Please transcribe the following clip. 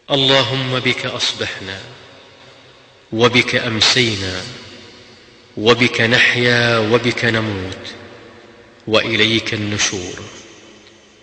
اللهم بك أصبحنا وبك أمسينا وبك نحيا وبك نموت وإليك النشور.